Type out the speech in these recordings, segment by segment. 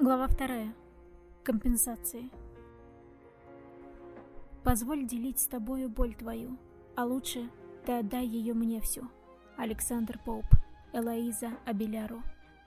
Глава 2. Компенсации. Позволь делить с тобою боль твою, а лучше ты отдай ее мне всю. Александр Поуп, Элоиза Абеляру.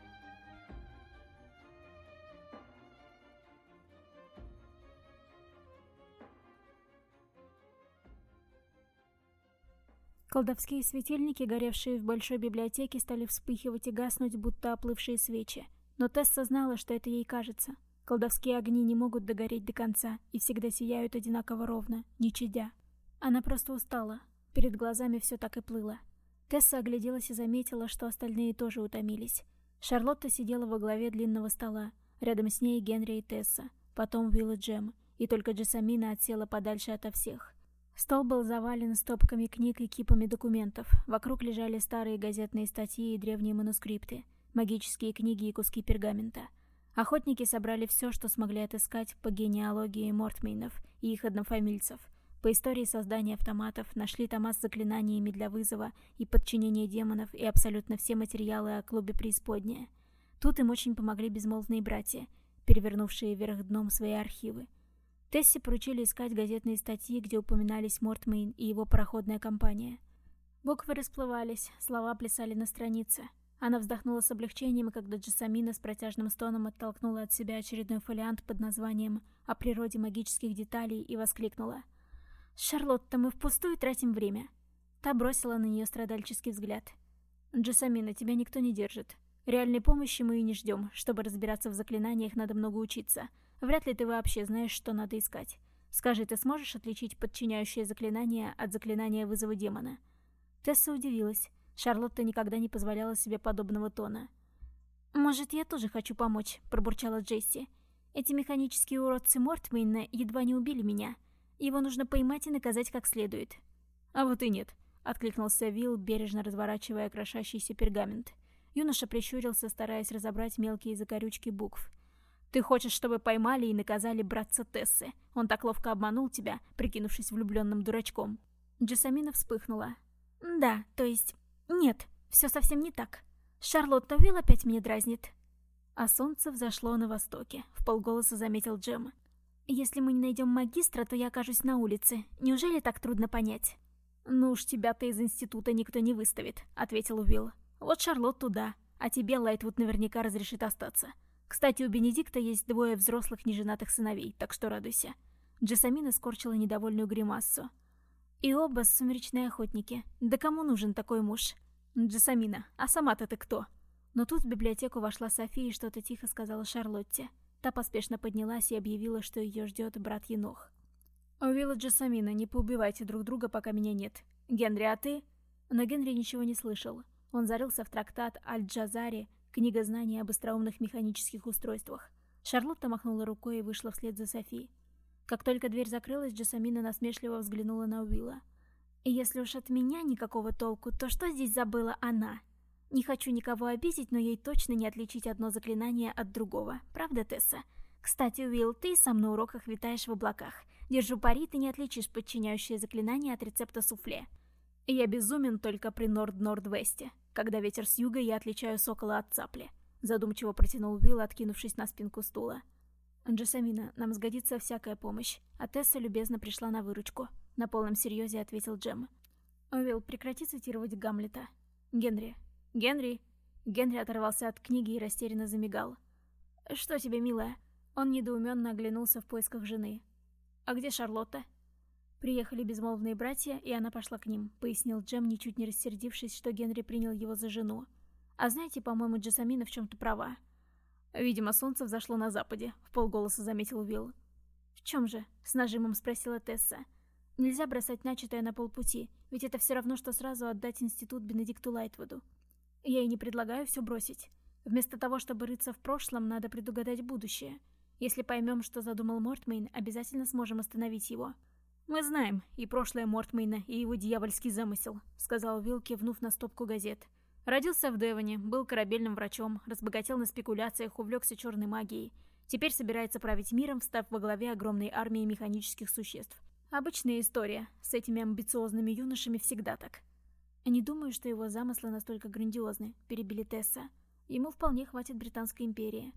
Колдовские светильники, горевшие в большой библиотеке, стали вспыхивать и гаснуть, будто оплывшие свечи. Но Тесса знала, что это ей кажется. Колдовские огни не могут догореть до конца и всегда сияют одинаково ровно, не чадя. Она просто устала. Перед глазами все так и плыло. Тесса огляделась и заметила, что остальные тоже утомились. Шарлотта сидела во главе длинного стола. Рядом с ней Генри и Тесса. Потом Уилл и Джем. И только Джессамина отсела подальше ото всех. Стол был завален стопками книг и кипами документов. Вокруг лежали старые газетные статьи и древние манускрипты, магические книги и куски пергамента. Охотники собрали все, что смогли отыскать по генеалогии Мортмейнов и их однофамильцев. По истории создания автоматов нашли тома с заклинаниями для вызова и подчинения демонов и абсолютно все материалы о клубе Преисподняя. Тут им очень помогли безмолвные братья, перевернувшие вверх дном свои архивы. Тессе поручили искать газетные статьи, где упоминались Мортмейн и его пароходная компания. Буквы расплывались, слова плясали на странице. Она вздохнула с облегчением, когда Джессамина с протяжным стоном оттолкнула от себя очередной фолиант под названием «О природе магических деталей» и воскликнула: «Шарлотта, мы впустую тратим время». Та бросила на нее страдальческий взгляд. «Джессамина, тебя никто не держит. Реальной помощи мы и не ждем. Чтобы разбираться в заклинаниях, надо много учиться. Вряд ли ты вообще знаешь, что надо искать. Скажи, ты сможешь отличить подчиняющее заклинание от заклинания вызова демона?» Тесса удивилась. Шарлотта никогда не позволяла себе подобного тона. «Может, я тоже хочу помочь», — пробурчала Джесси. «Эти механические уродцы Мортмейна едва не убили меня. Его нужно поймать и наказать как следует». «А вот и нет», — откликнулся Уилл, бережно разворачивая крошащийся пергамент. Юноша прищурился, стараясь разобрать мелкие закорючки букв. «Ты хочешь, чтобы поймали и наказали братца Тессы? Он так ловко обманул тебя, прикинувшись влюбленным дурачком». Джессамина вспыхнула. «Да, то есть... Нет, все совсем не так. Шарлотта, Уилл опять меня дразнит». А солнце взошло на востоке, вполголоса заметил Джем. «Если мы не найдем магистра, то я окажусь на улице. Неужели так трудно понять?» «Ну уж тебя-то из института никто не выставит», — ответил Уилл. «Вот Шарлотту да, а тебе Лайтвуд наверняка разрешит остаться. Кстати, у Бенедикта есть 2 взрослых неженатых сыновей, так что радуйся». Джессамина скорчила недовольную гримассу. «И оба сумеречные охотники. Да кому нужен такой муж?» «Джессамина, а сама-то ты кто?» Но тут в библиотеку вошла София и что-то тихо сказала Шарлотте. Та поспешно поднялась и объявила, что ее ждет брат Енох. «Уилл и Джессамина, не поубивайте друг друга, пока меня нет. Генри, а ты?» Но Генри ничего не слышал. Он зарылся в трактат Аль-Джазари, книга знаний об остроумных механических устройствах. Шарлотта махнула рукой и вышла вслед за Софи. Как только дверь закрылась, Джессамина насмешливо взглянула на Уилла. «И если уж от меня никакого толку, то что здесь забыла она? Не хочу никого обидеть, но ей точно не отличить одно заклинание от другого. Правда, Тесса? Кстати, Уилл, ты сам на уроках витаешь в облаках. Держу пари, ты не отличишь подчиняющее заклинание от рецепта суфле. Я безумен только при Норд-Норд-Весте. Когда ветер с юга, я отличаю сокола от цапли», — задумчиво протянул Уилл, откинувшись на спинку стула. «Джессамина, нам сгодится всякая помощь, а Тесса любезно пришла на выручку», — на полном серьезе ответил Джем. «Уилл, прекрати цитировать Гамлета. Генри. Генри!» Генри оторвался от книги и растерянно замигал. «Что тебе, милая?» Он недоуменно оглянулся в поисках жены. «А где Шарлотта?» «Приехали безмолвные братья, и она пошла к ним», — пояснил Джем, ничуть не рассердившись, что Генри принял его за жену. «А знаете, по-моему, Джессамина в чем-то права». «Видимо, солнце взошло на западе», — вполголоса заметил Уилл. «В чем же?» — с нажимом спросила Тесса. «Нельзя бросать начатое на полпути, ведь это все равно, что сразу отдать институт Бенедикту Лайтвуду. Я и не предлагаю все бросить. Вместо того, чтобы рыться в прошлом, надо предугадать будущее. Если поймем, что задумал Мортмейн, обязательно сможем остановить его». «Мы знаем и прошлое Мортмейна, и его дьявольский замысел», — сказал Уилл, кивнув на стопку газет. «Родился в Девоне, был корабельным врачом, разбогател на спекуляциях, увлекся черной магией. Теперь собирается править миром, встав во главе огромной армии механических существ. Обычная история, с этими амбициозными юношами всегда так». «Не думаю, что его замыслы настолько грандиозны», — перебили Тесса. «Ему вполне хватит Британской империи».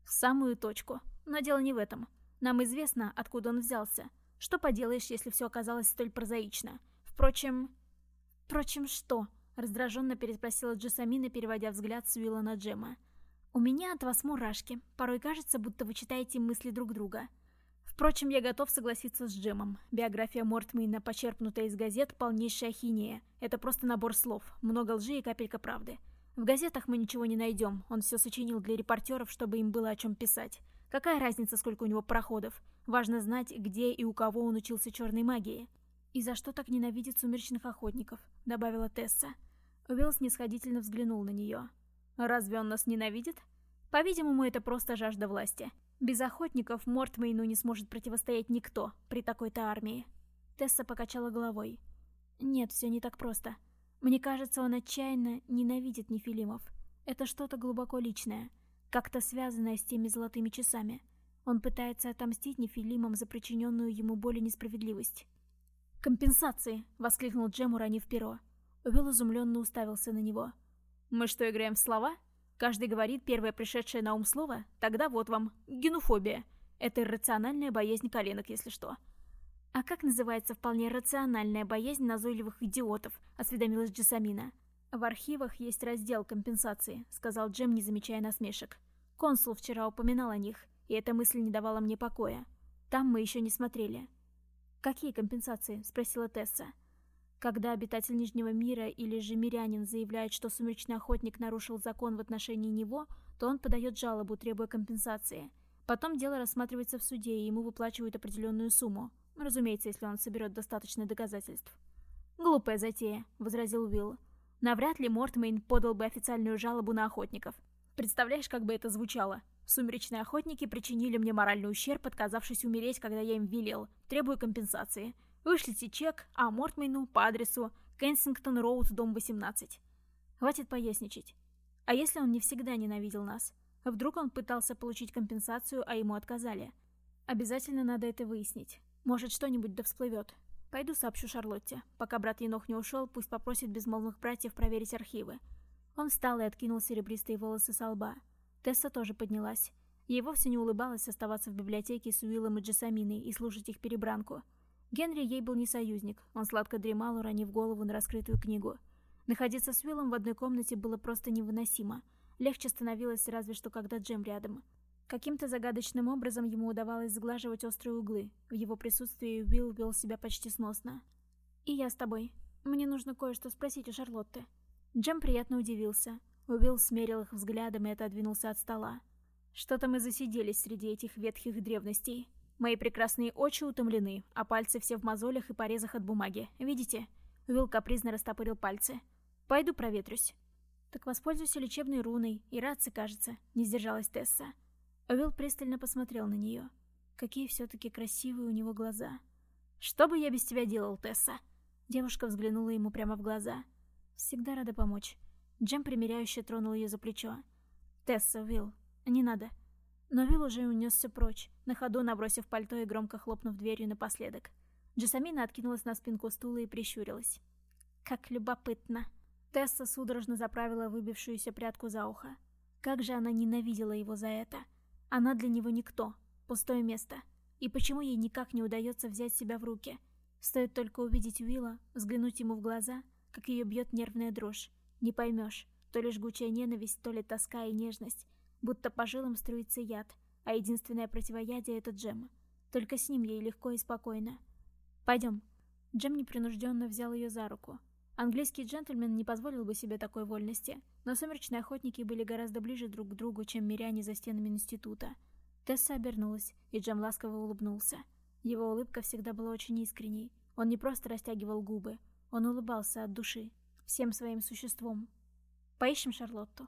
В самую точку. Но дело не в этом. Нам известно, откуда он взялся. Что поделаешь, если все оказалось столь прозаично? Впрочем... Впрочем, что? Раздраженно переспросила Джессамина, переводя взгляд с Уилла на Джема. У меня от вас мурашки. Порой кажется, будто вы читаете мысли друг друга. Впрочем, я готов согласиться с Джемом. Биография Мортмейна, почерпнутая из газет, полнейшая ахинея. Это просто набор слов, много лжи и капелька правды. В газетах мы ничего не найдем, он все сочинил для репортеров, чтобы им было о чем писать. Какая разница, сколько у него проходов? Важно знать, где и у кого он учился черной магии. «И за что так ненавидит сумеречных охотников?» — добавила Тесса. Уилл снисходительно взглянул на нее. «Разве он нас ненавидит?» «По-видимому, это просто жажда власти. Без охотников Мортмейну не сможет противостоять никто при такой-то армии». Тесса покачала головой. «Нет, все не так просто. Мне кажется, он отчаянно ненавидит нефилимов. Это что-то глубоко личное, как-то связанное с теми золотыми часами. Он пытается отомстить нефилимам за причиненную ему боль и несправедливость». «Компенсации!» — воскликнул Джем, уронив перо. Уилл изумленно уставился на него. «Мы что, играем в слова? Каждый говорит первое пришедшее на ум слово? Тогда вот вам. Генофобия. Это иррациональная боязнь коленок, если что». «А как называется вполне рациональная боязнь назойливых идиотов?» — осведомилась Джессамина. «В архивах есть раздел компенсации», — сказал Джем, не замечая насмешек. «Консул вчера упоминал о них, и эта мысль не давала мне покоя. Там мы еще не смотрели». «Какие компенсации?» — спросила Тесса. «Когда обитатель Нижнего мира или же мирянин заявляет, что сумеречный охотник нарушил закон в отношении него, то он подает жалобу, требуя компенсации. Потом дело рассматривается в суде, и ему выплачивают определенную сумму. Разумеется, если он соберет достаточно доказательств». «Глупая затея», — возразил Уилл. «Навряд ли Мортмейн подал бы официальную жалобу на охотников. Представляешь, как бы это звучало? Сумеречные охотники причинили мне моральный ущерб, отказавшись умереть, когда я им велел. Требую компенсации. Вышлите чек, а Мортмейну по адресу Кенсингтон-Роуд, дом 18. Хватит поясничать. А если он не всегда ненавидел нас? Вдруг он пытался получить компенсацию, а ему отказали? Обязательно надо это выяснить. Может, что-нибудь да всплывет. Пойду сообщу Шарлотте. Пока брат Енох не ушел, пусть попросит безмолвных братьев проверить архивы». Он встал и откинул серебристые волосы со лба. Тесса тоже поднялась. Ей вовсе не улыбалось оставаться в библиотеке с Уиллом и Джессаминой и слушать их перебранку. Генри ей был не союзник, он сладко дремал, уронив голову на раскрытую книгу. Находиться с Уиллом в одной комнате было просто невыносимо. Легче становилось разве что, когда Джем рядом. Каким-то загадочным образом ему удавалось сглаживать острые углы. В его присутствии Уилл вел себя почти сносно. «И я с тобой. Мне нужно кое-что спросить у Шарлотты». Джем приятно удивился. Уилл смерил их взглядом и отодвинулся от стола. «Что-то мы засиделись среди этих ветхих древностей. Мои прекрасные очи утомлены, а пальцы все в мозолях и порезах от бумаги. Видите?» Уилл капризно растопырил пальцы. «Пойду проветрюсь». «Так воспользуйся лечебной руной. И рация, кажется», — не сдержалась Тесса. Уилл пристально посмотрел на нее. Какие все-таки красивые у него глаза. «Что бы я без тебя делал, Тесса?» Девушка взглянула ему прямо в глаза. «Всегда рада помочь». Джем примиряюще тронул ее за плечо. «Тесса, Уилл, не надо». Но Уилл уже унесся прочь, на ходу набросив пальто и громко хлопнув дверью напоследок. Джессамина откинулась на спинку стула и прищурилась. «Как любопытно». Тесса судорожно заправила выбившуюся прядку за ухо. Как же она ненавидела его за это. Она для него никто, пустое место. И почему ей никак не удается взять себя в руки? Стоит только увидеть Уилла, взглянуть ему в глаза, как ее бьет нервная дрожь. Не поймешь, то ли жгучая ненависть, то ли тоска и нежность. Будто по жилам струится яд, а единственное противоядие — это Джем. Только с ним ей легко и спокойно. «Пойдем». Джем непринужденно взял ее за руку. Английский джентльмен не позволил бы себе такой вольности, но сумеречные охотники были гораздо ближе друг к другу, чем миряне за стенами института. Тесса обернулась, и Джем ласково улыбнулся. Его улыбка всегда была очень искренней. Он не просто растягивал губы, он улыбался от души, всем своим существом. «Поищем Шарлотту».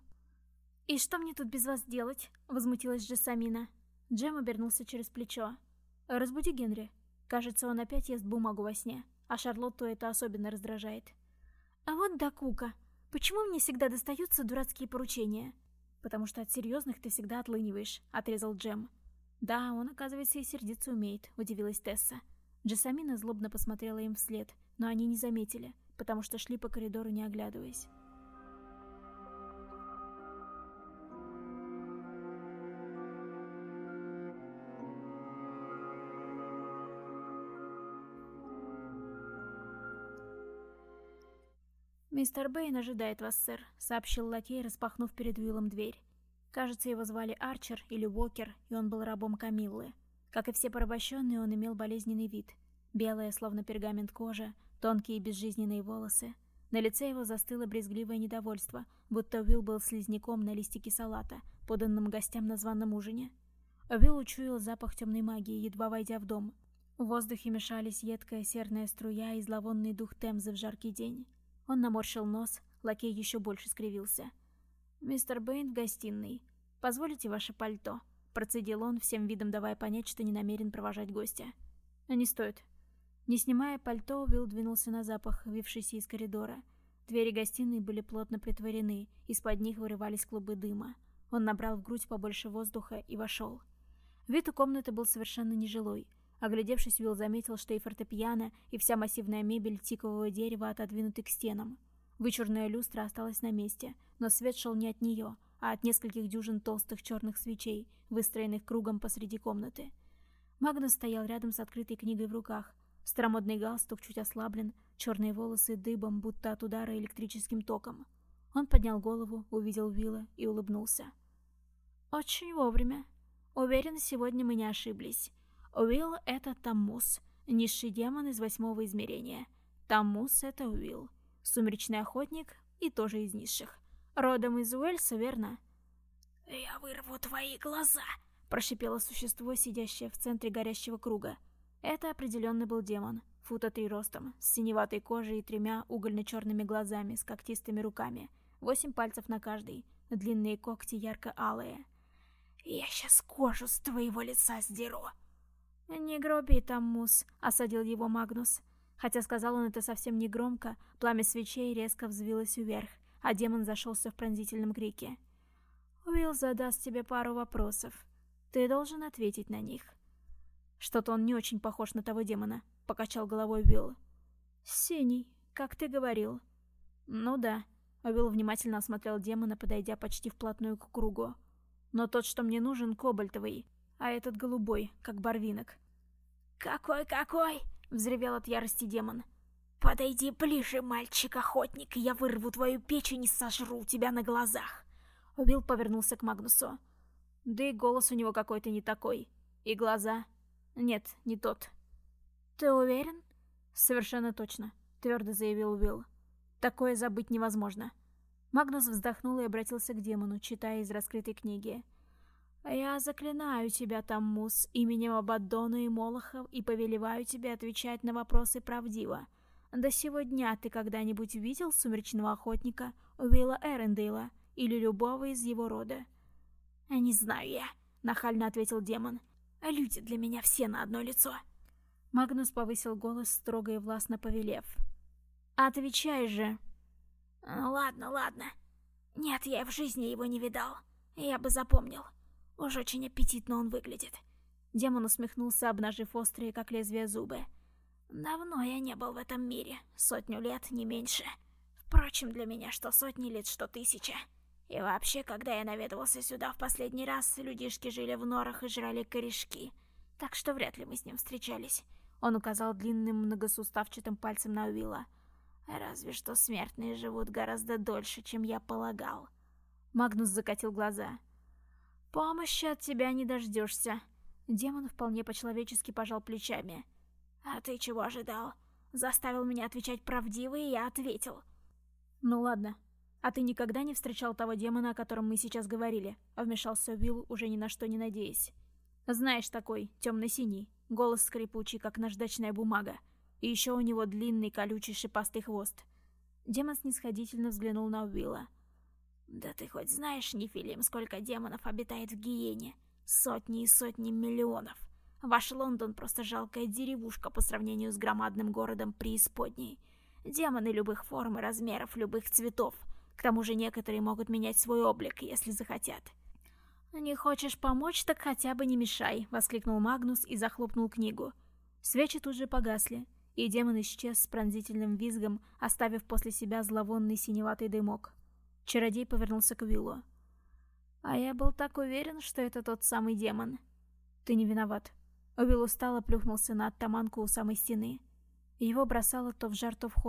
«И что мне тут без вас делать?» — возмутилась Джессамина. Джем обернулся через плечо. «Разбуди Генри. Кажется, он опять ест бумагу во сне, а Шарлотту это особенно раздражает». «А вот докука. Почему мне всегда достаются дурацкие поручения?» «Потому что от серьезных ты всегда отлыниваешь», — отрезал Джем. «Да, он, оказывается, и сердиться умеет», — удивилась Тесса. Джессамина злобно посмотрела им вслед, но они не заметили, потому что шли по коридору, не оглядываясь. «Мистер Бэйн ожидает вас, сэр», — сообщил лакей, распахнув перед Уиллом дверь. Кажется, его звали Арчер или Уокер, и он был рабом Камиллы. Как и все порабощенные, он имел болезненный вид. Белая, словно пергамент кожа, тонкие безжизненные волосы. На лице его застыло брезгливое недовольство, будто Уилл был слизняком на листике салата, поданным гостям на званом ужине. Уилл учуял запах темной магии, едва войдя в дом. В воздухе мешались едкая серная струя и зловонный дух Темзы в жаркий день. Он наморщил нос, лакей еще больше скривился. «Мистер Бэйн в гостиной. Позволите ваше пальто?» Процедил он, всем видом давая понять, что не намерен провожать гостя. «Не стоит». Не снимая пальто, Уилл двинулся на запах, вившийся из коридора. Двери гостиной были плотно притворены, из-под них вырывались клубы дыма. Он набрал в грудь побольше воздуха и вошел. Вид у комнаты был совершенно нежилой. Оглядевшись, Уилл заметил, что и фортепиано, и вся массивная мебель тикового дерева отодвинуты к стенам. Вычурная люстра осталась на месте, но свет шел не от нее, а от нескольких дюжин толстых черных свечей, выстроенных кругом посреди комнаты. Магнус стоял рядом с открытой книгой в руках. Старомодный галстук чуть ослаблен, черные волосы дыбом, будто от удара электрическим током. Он поднял голову, увидел Уилла и улыбнулся. «Очень вовремя. Уверен, сегодня мы не ошиблись. Уилл — это Таммус, низший демон из 8-го измерения. Таммус — это Уилл, сумеречный охотник и тоже из низших. Родом из Уэльса, верно?» «Я вырву твои глаза!» — прошипело существо, сидящее в центре горящего круга. Это определенно был демон, фута 3 ростом, с синеватой кожей и 3 угольно-черными глазами, с когтистыми руками, 8 пальцев на каждой, длинные когти ярко-алые. «Я сейчас кожу с твоего лица сдеру!» «Не груби, Таммус», — осадил его Магнус. Хотя сказал он это совсем не громко, пламя свечей резко взвилось вверх, а демон зашелся в пронзительном крике. «Уилл задаст тебе пару вопросов. Ты должен ответить на них». «Что-то он не очень похож на того демона», — покачал головой Уилл. «Синий, как ты говорил». «Ну да». Уилл внимательно осмотрел демона, подойдя почти вплотную к кругу. «Но тот, что мне нужен, кобальтовый, а этот голубой, как барвинок». «Какой?» — взревел от ярости демон. «Подойди ближе, мальчик-охотник, я вырву твою печень и сожру тебя на глазах!» Уилл повернулся к Магнусу. Да и голос у него какой-то не такой. И глаза... Нет, не тот. «Ты уверен?» «Совершенно точно», — твердо заявил Уилл. «Такое забыть невозможно». Магнус вздохнул и обратился к демону, читая из раскрытой книги. «Я заклинаю тебя, Таммус, именем Абаддона и Молоха, и повелеваю тебе отвечать на вопросы правдиво. До сего дня ты когда-нибудь видел сумеречного охотника Уилла Эрендейла или любого из его рода?» «Не знаю я», — нахально ответил демон. «Люди для меня все на одно лицо». Магнус повысил голос, строго и властно повелев. «Отвечай же!» Ладно. Нет, я в жизни его не видал. Я бы запомнил. Уж очень аппетитно он выглядит». Демон усмехнулся, обнажив острые, как лезвие, зубы. «Давно я не был в этом мире. 100 лет, не меньше. Впрочем, для меня что 100 лет, что 1000. И вообще, когда я наведывался сюда в последний раз, людишки жили в норах и жрали корешки. Так что вряд ли мы с ним встречались». Он указал длинным многосуставчатым пальцем на Уилла. «Разве что смертные живут гораздо дольше, чем я полагал». Магнус закатил глаза. «Помощи от тебя не дождешься». Демон вполне по-человечески пожал плечами. «А ты чего ожидал? Заставил меня отвечать правдиво, и я ответил». «Ну ладно. А ты никогда не встречал того демона, о котором мы сейчас говорили?» Вмешался Уилл, уже ни на что не надеясь. «Знаешь, такой, темно-синий, голос скрипучий, как наждачная бумага. И еще у него длинный, колючий, шипастый хвост». Демон снисходительно взглянул на Уилла. «Да ты хоть знаешь, Нефилим, сколько демонов обитает в Гиене? Сотни и сотни миллионов. Ваш Лондон просто жалкая деревушка по сравнению с громадным городом преисподней. Демоны любых форм и размеров, любых цветов. К тому же некоторые могут менять свой облик, если захотят». «Не хочешь помочь, так хотя бы не мешай», — воскликнул Магнус и захлопнул книгу. Свечи тут же погасли, и демон исчез с пронзительным визгом, оставив после себя зловонный синеватый дымок. Чародей повернулся к Уиллу. «А я был так уверен, что это тот самый демон». «Ты не виноват». Уилл устало плюхнулся на оттаманку у самой стены. Его бросало то в жар, то в холод.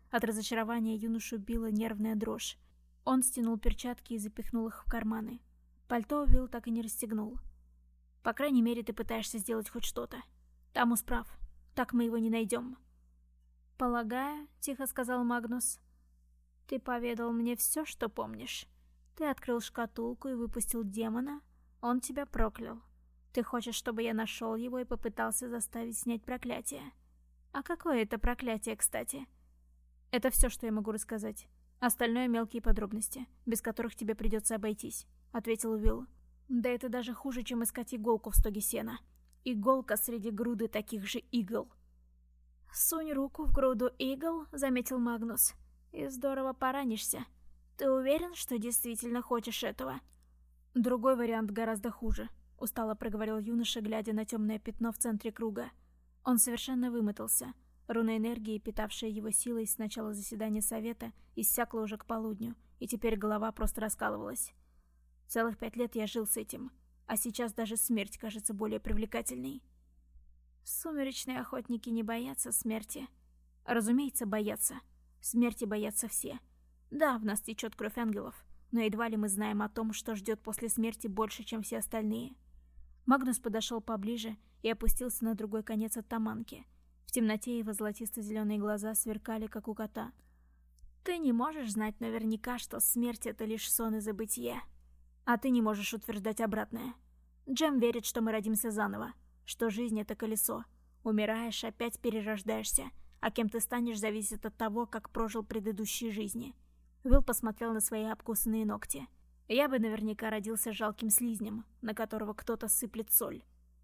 От разочарования юношу била нервная дрожь. Он стянул перчатки и запихнул их в карманы. Пальто Уилл так и не расстегнул. «По крайней мере, ты пытаешься сделать хоть что-то. Тамус прав. Так мы его не найдем». «Полагаю», — тихо сказал Магнус, — «ты поведал мне все, что помнишь. Ты открыл шкатулку и выпустил демона. Он тебя проклял. Ты хочешь, чтобы я нашел его и попытался заставить снять проклятие. А какое это проклятие, кстати?» «Это все, что я могу рассказать. Остальное мелкие подробности, без которых тебе придется обойтись», — ответил Уилл. «Да это даже хуже, чем искать иголку в стоге сена. Иголка среди груды таких же игл». «Сунь руку в груду игл», — заметил Магнус, — «и здорово поранишься. Ты уверен, что действительно хочешь этого?» «Другой вариант гораздо хуже», — устало проговорил юноша, глядя на темное пятно в центре круга. Он совершенно вымотался. Руна энергии, питавшая его силой с начала заседания совета, иссякла уже к полудню, и теперь голова просто раскалывалась. Целых 5 лет я жил с этим, а сейчас даже смерть кажется более привлекательной. Сумеречные охотники не боятся смерти. Разумеется, боятся. Смерти боятся все. Да, в нас течет кровь ангелов, но едва ли мы знаем о том, что ждет после смерти больше, чем все остальные. Магнус подошел поближе и опустился на другой конец оттаманки. В темноте его золотисто-зеленые глаза сверкали, как у кота. «Ты не можешь знать наверняка, что смерть — это лишь сон и забытие. А ты не можешь утверждать обратное. Джем верит, что мы родимся заново, что жизнь — это колесо. Умираешь, опять перерождаешься, а кем ты станешь, зависит от того, как прожил предыдущие жизни». Уилл посмотрел на свои обкусанные ногти. «Я бы наверняка родился жалким слизнем, на которого кто-то сыплет соль».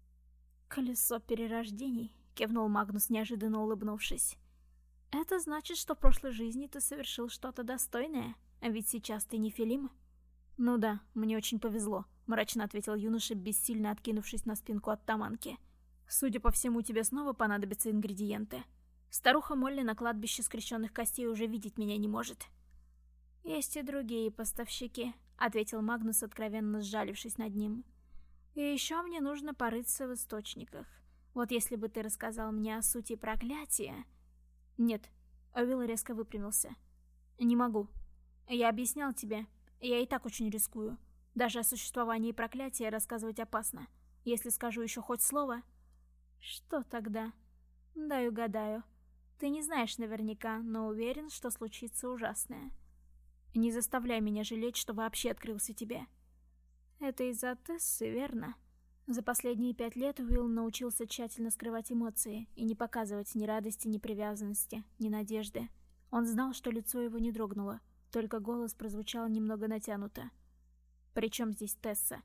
«Колесо перерождений», — кивнул Магнус, неожиданно улыбнувшись. «Это значит, что в прошлой жизни ты совершил что-то достойное, а ведь сейчас ты нефилим». «Ну да, мне очень повезло», — мрачно ответил юноша, бессильно откинувшись на спинку оттаманки. «Судя по всему, тебе снова понадобятся ингредиенты. Старуха Молли на кладбище скрещенных костей уже видеть меня не может». «Есть и другие поставщики», — ответил Магнус, откровенно сжалившись над ним. «И еще мне нужно порыться в источниках. Вот если бы ты рассказал мне о сути проклятия...» «Нет», — Уилл резко выпрямился. «Не могу. Я объяснял тебе. Я и так очень рискую. Даже о существовании проклятия рассказывать опасно. Если скажу еще хоть слово...» «Что тогда?» «Дай угадаю. Ты не знаешь наверняка, но уверен, что случится ужасное». «Не заставляй меня жалеть, что вообще открылся тебе». «Это из-за Тессы, верно?» За последние 5 лет Уилл научился тщательно скрывать эмоции и не показывать ни радости, ни привязанности, ни надежды. Он знал, что лицо его не дрогнуло, только голос прозвучал немного натянуто. «При чем здесь Тесса?»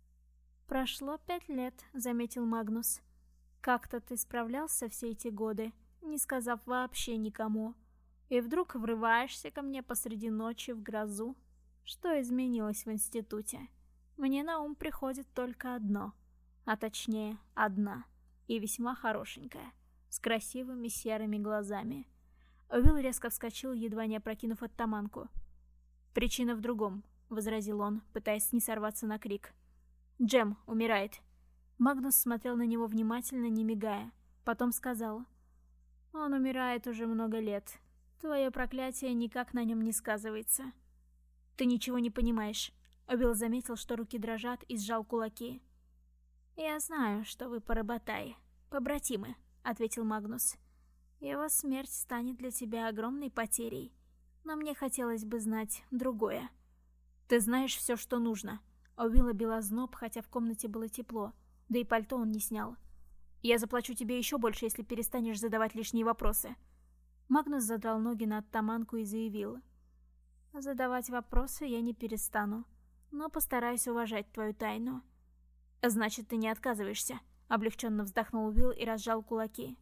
«Прошло 5 лет», — заметил Магнус. «Как-то ты справлялся все эти годы, не сказав вообще никому. И вдруг врываешься ко мне посреди ночи в грозу. Что изменилось в институте? Мне на ум приходит только одно. А точнее, одна. И весьма хорошенькая. С красивыми серыми глазами». Уилл резко вскочил, едва не опрокинув оттаманку. «Причина в другом», — возразил он, пытаясь не сорваться на крик. «Джем умирает». Магнус смотрел на него внимательно, не мигая. Потом сказал: «Он умирает уже много лет. Твое проклятие никак на нем не сказывается». «Ты ничего не понимаешь». Уилл заметил, что руки дрожат, и сжал кулаки. «Я знаю, что вы поработаи, побратимы», — ответил Магнус. «Его смерть станет для тебя огромной потерей. Но мне хотелось бы знать другое». «Ты знаешь все, что нужно». Уилла бил озноб, хотя в комнате было тепло, да и пальто он не снял. «Я заплачу тебе еще больше, если перестанешь задавать лишние вопросы». Магнус задрал ноги на оттаманку и заявил: «Задавать вопросы я не перестану, но постараюсь уважать твою тайну». «Значит, ты не отказываешься», — облегченно вздохнул Уилл и разжал кулаки.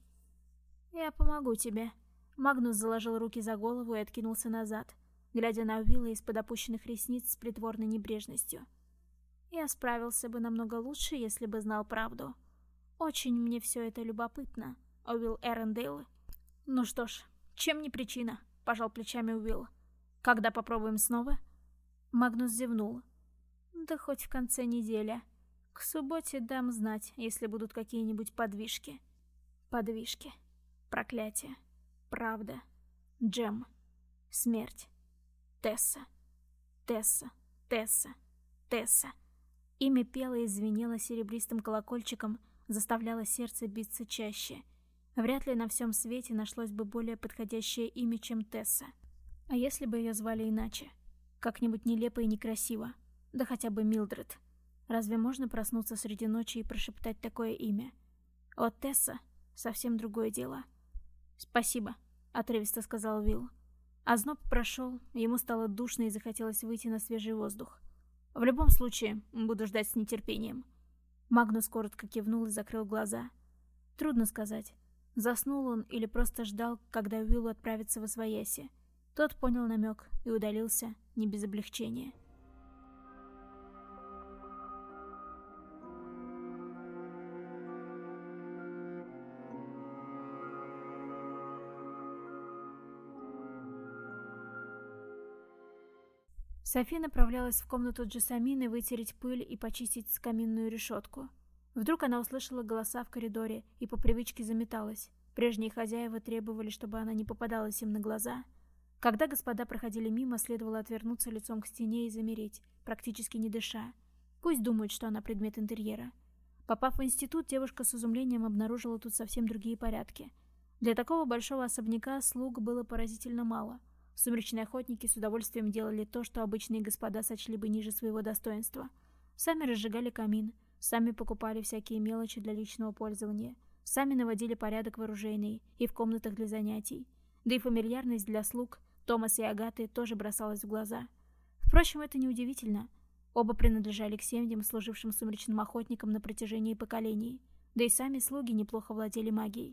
«Я помогу тебе». Магнус заложил руки за голову и откинулся назад, глядя на Уилла из-под опущенных ресниц с притворной небрежностью. «Я справился бы намного лучше, если бы знал правду. Очень мне все это любопытно, Уилл Эрендейл». «Ну что ж, чем не причина?» — пожал плечами Уилл. «Когда попробуем снова?» Магнус зевнул. «Да хоть в конце недели. К субботе дам знать, если будут какие-нибудь подвижки». Подвижки. Проклятие. Правда. Джем. Смерть. Тесса. Тесса. Тесса. Тесса. Имя пело и звенело серебристым колокольчиком, заставляло сердце биться чаще. Вряд ли на всем свете нашлось бы более подходящее имя, чем Тесса. А если бы ее звали иначе? Как-нибудь нелепо и некрасиво. Да хотя бы Милдред. Разве можно проснуться среди ночи и прошептать такое имя? Вот Тесса — совсем другое дело. «Спасибо», — отрывисто сказал Уилл. Озноб прошел, ему стало душно и захотелось выйти на свежий воздух. «В любом случае, буду ждать с нетерпением». Магнус коротко кивнул и закрыл глаза. Трудно сказать, заснул он или просто ждал, когда Уиллу отправится восвояси. Тот понял намек и удалился не без облегчения. Софи направлялась в комнату Джессамины вытереть пыль и почистить каминную решетку. Вдруг она услышала голоса в коридоре и по привычке заметалась. Прежние хозяева требовали, чтобы она не попадалась им на глаза. Когда господа проходили мимо, следовало отвернуться лицом к стене и замереть, практически не дыша. Пусть думают, что она предмет интерьера. Попав в институт, девушка с изумлением обнаружила тут совсем другие порядки. Для такого большого особняка слуг было поразительно мало. Сумеречные охотники с удовольствием делали то, что обычные господа сочли бы ниже своего достоинства. Сами разжигали камин, сами покупали всякие мелочи для личного пользования, сами наводили порядок в оружейной и в комнатах для занятий. Да и фамильярность для слуг Томаса и Агаты тоже бросалась в глаза. Впрочем, это неудивительно. Оба принадлежали к семьям, служившим сумеречным охотникам на протяжении поколений. Да и сами слуги неплохо владели магией.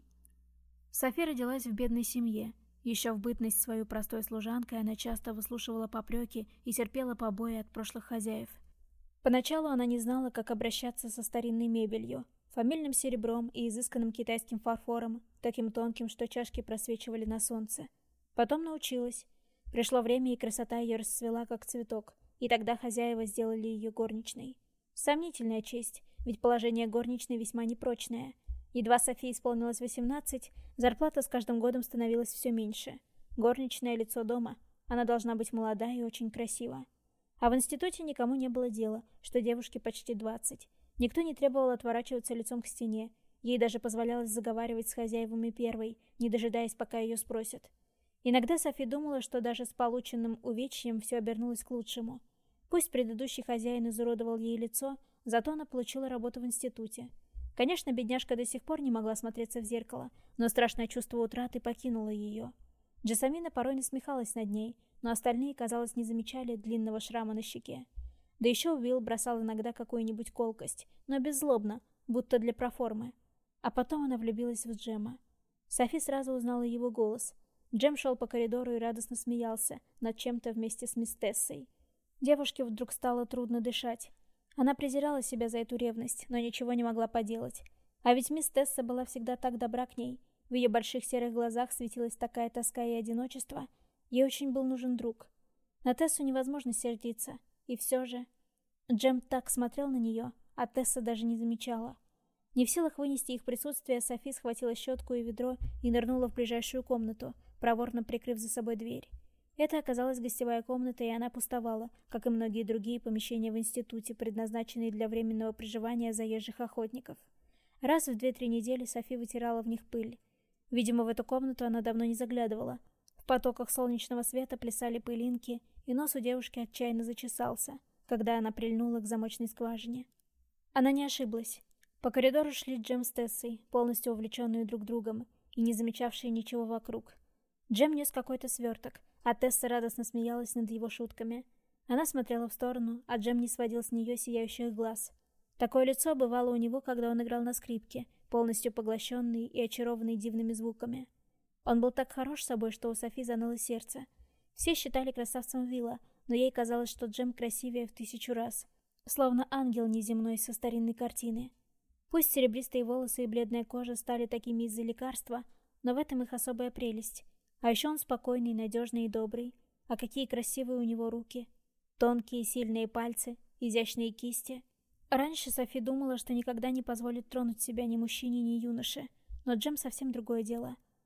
Софи родилась в бедной семье. Еще в бытность свою простой служанкой она часто выслушивала попреки и терпела побои от прошлых хозяев. Поначалу она не знала, как обращаться со старинной мебелью, фамильным серебром и изысканным китайским фарфором, таким тонким, что чашки просвечивали на солнце. Потом научилась. Пришло время, и красота ее расцвела, как цветок, и тогда хозяева сделали ее горничной. Сомнительная честь, ведь положение горничной весьма непрочное. Едва Софии исполнилось 18, зарплата с каждым годом становилась все меньше. Горничное лицо дома. Она должна быть молода и очень красива. А в институте никому не было дела, что девушке почти 20. Никто не требовал отворачиваться лицом к стене. Ей даже позволялось заговаривать с хозяевами первой, не дожидаясь, пока ее спросят. Иногда Софи думала, что даже с полученным увечьем все обернулось к лучшему. Пусть предыдущий хозяин изуродовал ей лицо, зато она получила работу в институте. Конечно, бедняжка до сих пор не могла смотреться в зеркало, но страшное чувство утраты покинуло ее. Джессамина порой насмехалась над ней, но остальные, казалось, не замечали длинного шрама на щеке. Да еще Уилл бросал иногда какую-нибудь колкость, но беззлобно, будто для проформы. А потом она влюбилась в Джема. Софи сразу узнала его голос. Джем шел по коридору и радостно смеялся над чем-то вместе с мисс Тессой. Девушке вдруг стало трудно дышать. Она презирала себя за эту ревность, но ничего не могла поделать. А ведь мисс Тесса была всегда так добра к ней. В ее больших серых глазах светилась такая тоска и одиночество. Ей очень был нужен друг. На Тессу невозможно сердиться. И все же... Джем так смотрел на нее, а Тесса даже не замечала. Не в силах вынести их присутствие, Софи схватила щетку и ведро и нырнула в ближайшую комнату, проворно прикрыв за собой дверь. Это оказалась гостевая комната, и она пустовала, как и многие другие помещения в институте, предназначенные для временного проживания заезжих охотников. Раз в 2-3 недели Софи вытирала в них пыль. Видимо, в эту комнату она давно не заглядывала. В потоках солнечного света плясали пылинки, и нос у девушки отчаянно зачесался, когда она прильнула к замочной скважине. Она не ошиблась. По коридору шли Джем с Тессой, полностью увлеченные друг другом, и не замечавшие ничего вокруг. Джем нес какой-то сверток, а Тесса радостно смеялась над его шутками. Она смотрела в сторону, а Джем не сводил с нее сияющих глаз. Такое лицо бывало у него, когда он играл на скрипке, полностью поглощенный и очарованный дивными звуками. Он был так хорош собой, что у Софи заныло сердце. Все считали красавцем Уилла, но ей казалось, что Джем красивее в 1000 раз. Словно ангел неземной со старинной картины. Пусть серебристые волосы и бледная кожа стали такими из-за лекарства, но в этом их особая прелесть. А еще он спокойный, надежный и добрый. А какие красивые у него руки. Тонкие, сильные пальцы, изящные кисти. Раньше Софи думала, что никогда не позволит тронуть себя ни мужчине, ни юноше. Но Джем совсем другое дело.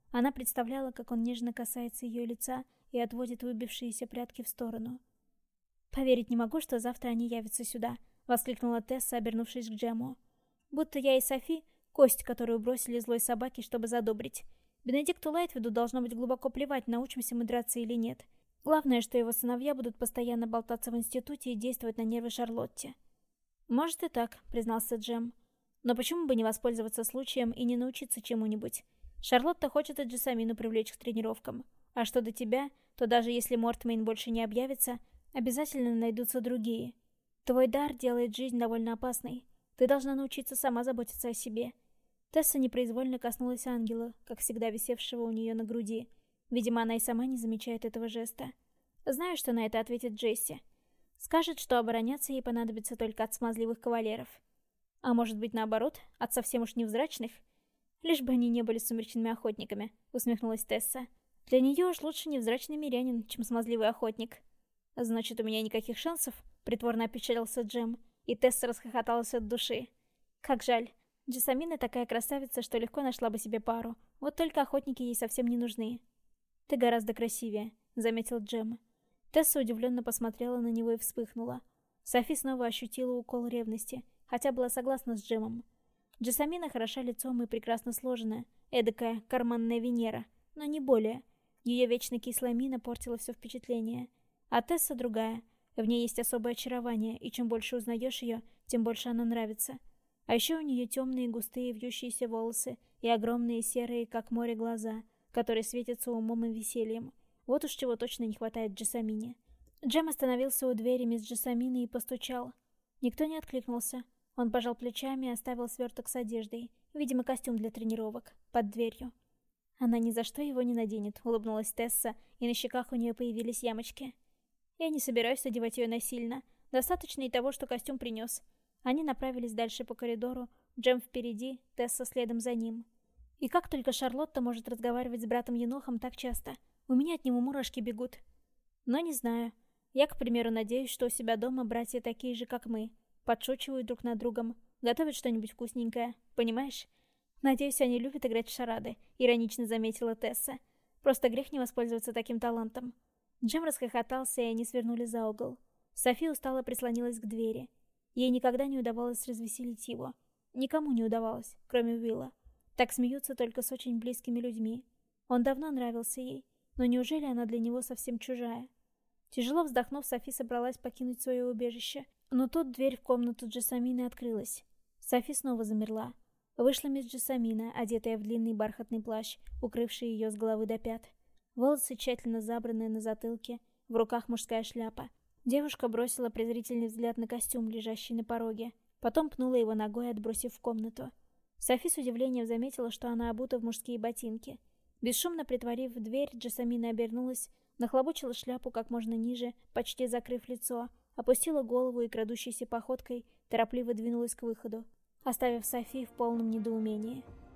Она представляла, как он нежно касается ее лица и отводит выбившиеся прядки в сторону. «Поверить не могу, что завтра они явятся сюда», — воскликнула Тесса, обернувшись к Джему. «Будто я и Софи — кость, которую бросили злой собаке, чтобы задобрить. Бенедикту Лайтвуду должно быть глубоко плевать, научимся мы драться или нет. Главное, что его сыновья будут постоянно болтаться в институте и действовать на нервы Шарлотте». «Может и так», — признался Джем. «Но почему бы не воспользоваться случаем и не научиться чему-нибудь? Шарлотта хочет и Джессамину привлечь к тренировкам. А что до тебя, то даже если Мортмейн больше не объявится, обязательно найдутся другие. Твой дар делает жизнь довольно опасной. Ты должна научиться сама заботиться о себе». Тесса непроизвольно коснулась ангела, как всегда висевшего у нее на груди. Видимо, она и сама не замечает этого жеста. Знаю, что на это ответит Джесси. Скажет, что обороняться ей понадобится только от смазливых кавалеров. А может быть, наоборот, от совсем уж невзрачных? Лишь бы они не были сумеречными охотниками, усмехнулась Тесса. Для нее уж лучше невзрачный мирянин, чем смазливый охотник. Значит, у меня никаких шансов? Притворно опечалился Джем, и Тесса расхохоталась от души. Как жаль. Джессамина такая красавица, что легко нашла бы себе пару. Вот только охотники ей совсем не нужны. «Ты гораздо красивее», — заметил Джем. Тесса удивленно посмотрела на него и вспыхнула. Софи снова ощутила укол ревности, хотя была согласна с Джемом. Джессамина хороша лицом и прекрасно сложена, эдакая карманная Венера, но не более. Ее вечно кислая мина портила все впечатление. А Тесса другая. В ней есть особое очарование, и чем больше узнаешь ее, тем больше она нравится. А еще у нее темные густые вьющиеся волосы и огромные серые, как море, глаза, которые светятся умом и весельем. Вот уж чего точно не хватает Джессамине. Джем остановился у двери мисс Джессамины и постучал. Никто не откликнулся. Он пожал плечами и оставил сверток с одеждой, видимо, костюм для тренировок, под дверью. Она ни за что его не наденет, улыбнулась Тесса, и на щеках у нее появились ямочки. Я не собираюсь одевать ее насильно. Достаточно и того, что костюм принес. Они направились дальше по коридору, Джем впереди, Тесса следом за ним. И как только Шарлотта может разговаривать с братом Енохом так часто? У меня от него мурашки бегут. Но не знаю. Я, к примеру, надеюсь, что у себя дома братья такие же, как мы. Подшучивают друг над другом, готовят что-нибудь вкусненькое, понимаешь? Надеюсь, они любят играть в шарады, иронично заметила Тесса. Просто грех не воспользоваться таким талантом. Джем расхохотался, и они свернули за угол. Софи устало прислонилась к двери. Ей никогда не удавалось развеселить его. Никому не удавалось, кроме Уилла. Так смеются только с очень близкими людьми. Он давно нравился ей, но неужели она для него совсем чужая? Тяжело вздохнув, Софи собралась покинуть свое убежище, но тут дверь в комнату Джессамины открылась. Софи снова замерла. Вышла мисс Джессамина, одетая в длинный бархатный плащ, укрывший ее с головы до пят. Волосы тщательно забранные на затылке, в руках мужская шляпа. Девушка бросила презрительный взгляд на костюм, лежащий на пороге, потом пнула его ногой, отбросив в комнату. Софи с удивлением заметила, что она обута в мужские ботинки. Бесшумно притворив дверь, Джессамина обернулась, нахлобучила шляпу как можно ниже, почти закрыв лицо, опустила голову и крадущейся походкой торопливо двинулась к выходу, оставив Софи в полном недоумении.